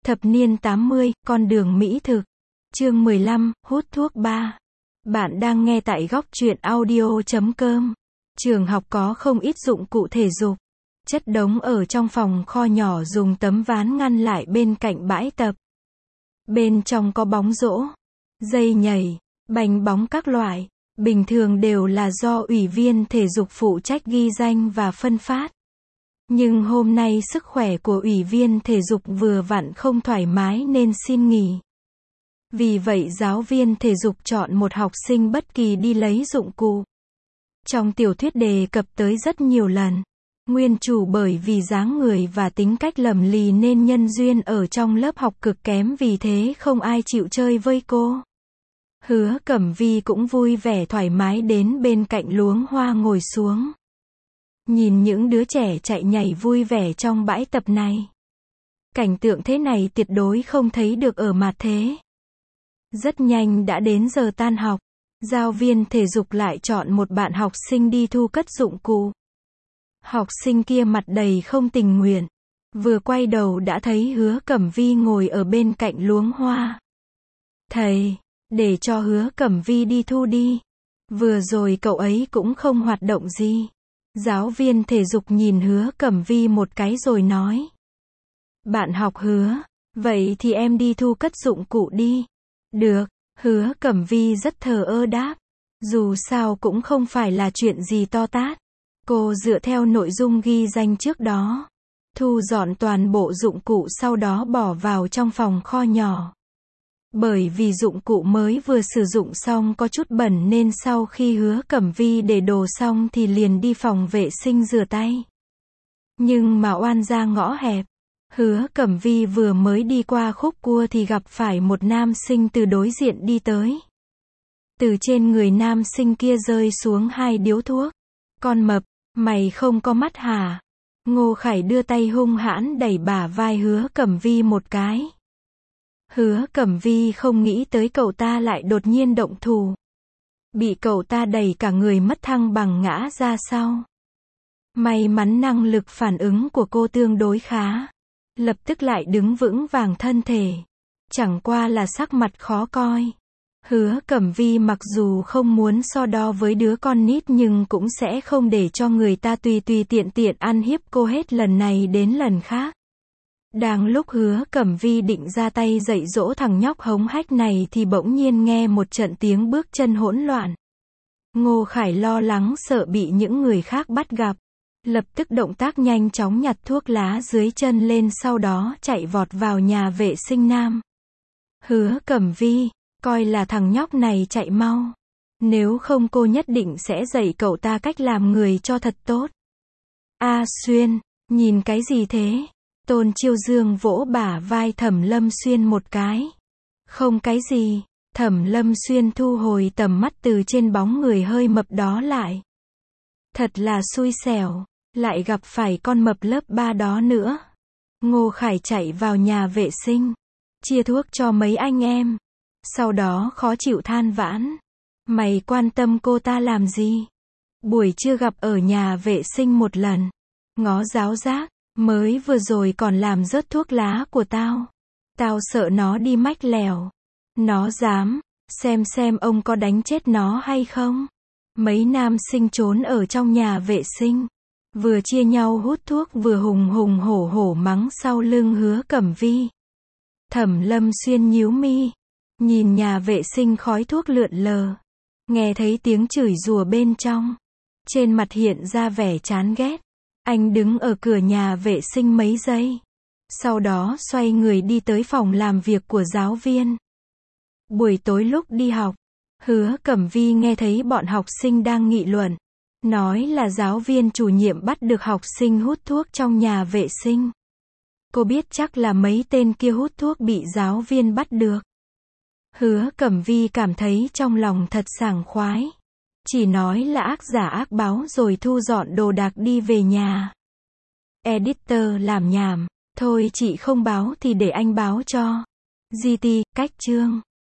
Thập niên 80, con đường mỹ thực. Chương 15, hút thuốc 3. Bạn đang nghe tại góc truyện audio.com. Trường học có không ít dụng cụ thể dục, chất đống ở trong phòng kho nhỏ dùng tấm ván ngăn lại bên cạnh bãi tập. Bên trong có bóng rổ, dây nhảy, bánh bóng các loại, bình thường đều là do ủy viên thể dục phụ trách ghi danh và phân phát. Nhưng hôm nay sức khỏe của ủy viên thể dục vừa vặn không thoải mái nên xin nghỉ. Vì vậy giáo viên thể dục chọn một học sinh bất kỳ đi lấy dụng cụ. Trong tiểu thuyết đề cập tới rất nhiều lần. Nguyên chủ bởi vì dáng người và tính cách lầm lì nên nhân duyên ở trong lớp học cực kém, vì thế không ai chịu chơi với cô. Hứa Cẩm Vi cũng vui vẻ thoải mái đến bên cạnh luống hoa ngồi xuống. Nhìn những đứa trẻ chạy nhảy vui vẻ trong bãi tập này. Cảnh tượng thế này tuyệt đối không thấy được ở mặt thế. Rất nhanh đã đến giờ tan học. Giáo viên thể dục lại chọn một bạn học sinh đi thu cất dụng cụ. Học sinh kia mặt đầy không tình nguyện. Vừa quay đầu đã thấy Hứa Cẩm Vi ngồi ở bên cạnh luống hoa. Thầy, để cho Hứa Cẩm Vi đi thu đi. Vừa rồi cậu ấy cũng không hoạt động gì. Giáo viên thể dục nhìn Hứa Cẩm Vi một cái rồi nói. Bạn học Hứa, vậy thì em đi thu cất dụng cụ đi. Được, Hứa Cẩm Vi rất thờ ơ đáp. Dù sao cũng không phải là chuyện gì to tát. Cô dựa theo nội dung ghi danh trước đó. Thu dọn toàn bộ dụng cụ sau đó bỏ vào trong phòng kho nhỏ. Bởi vì dụng cụ mới vừa sử dụng xong có chút bẩn nên sau khi Hứa Cẩm Vi để đồ xong thì liền đi phòng vệ sinh rửa tay. Nhưng mà oan ra ngõ hẹp. Hứa Cẩm Vi vừa mới đi qua khúc cua thì gặp phải một nam sinh từ đối diện đi tới. Từ trên người nam sinh kia rơi xuống 2 điếu thuốc. Con mập, mày không có mắt hả? Ngô Khải đưa tay hung hãn đẩy bả vai Hứa Cẩm Vi một cái. Hứa Cẩm Vi không nghĩ tới cậu ta lại đột nhiên động thủ. Bị cậu ta đẩy cả người mất thăng bằng ngã ra sau. May mắn năng lực phản ứng của cô tương đối khá. Lập tức lại đứng vững vàng thân thể. Chẳng qua là sắc mặt khó coi. Hứa Cẩm Vi mặc dù không muốn so đo với đứa con nít nhưng cũng sẽ không để cho người ta tùy tiện ăn hiếp cô hết lần này đến lần khác. Đang lúc Hứa Cẩm Vi định ra tay dạy dỗ thằng nhóc hống hách này thì bỗng nhiên nghe một trận tiếng bước chân hỗn loạn. Ngô Khải lo lắng sợ bị những người khác bắt gặp. Lập tức động tác nhanh chóng nhặt thuốc lá dưới chân lên, sau đó chạy vọt vào nhà vệ sinh nam. Hứa Cẩm Vi, coi là thằng nhóc này chạy mau. Nếu không cô nhất định sẽ dạy cậu ta cách làm người cho thật tốt. A Xuyên, nhìn cái gì thế? Tôn Chiêu Dương vỗ bả vai Thẩm Lâm Xuyên một cái. Không cái gì. Thẩm Lâm Xuyên thu hồi tầm mắt từ trên bóng người hơi mập đó lại. Thật là xui xẻo, lại gặp phải con mập lớp 3 đó nữa. Ngô Khải chạy vào nhà vệ sinh, chia thuốc cho mấy anh em. Sau đó khó chịu than vãn. Mày quan tâm cô ta làm gì? Buổi trưa gặp ở nhà vệ sinh một lần. Ngó giáo giác, mới vừa rồi còn làm rớt thuốc lá của tao. Tao sợ nó đi mách lèo. Nó dám, xem ông có đánh chết nó hay không? Mấy nam sinh trốn ở trong nhà vệ sinh. Vừa chia nhau hút thuốc vừa hùng hổ mắng sau lưng Hứa Cẩm Vi. Thẩm Lâm Xuyên nhíu mi. Nhìn nhà vệ sinh khói thuốc lượn lờ. Nghe thấy tiếng chửi rủa bên trong. Trên mặt hiện ra vẻ chán ghét. Anh đứng ở cửa nhà vệ sinh mấy giây. Sau đó xoay người đi tới phòng làm việc của giáo viên. Buổi tối lúc đi học, Hứa Cẩm Vi nghe thấy bọn học sinh đang nghị luận. Nói là giáo viên chủ nhiệm bắt được học sinh hút thuốc trong nhà vệ sinh. Cô biết chắc là mấy tên kia hút thuốc bị giáo viên bắt được. Hứa Cẩm Vi cảm thấy trong lòng thật sảng khoái. Chỉ nói là ác giả ác báo rồi thu dọn đồ đạc đi về nhà. Editor làm nhảm. Thôi chị không báo thì để anh báo cho. GT, cách chương.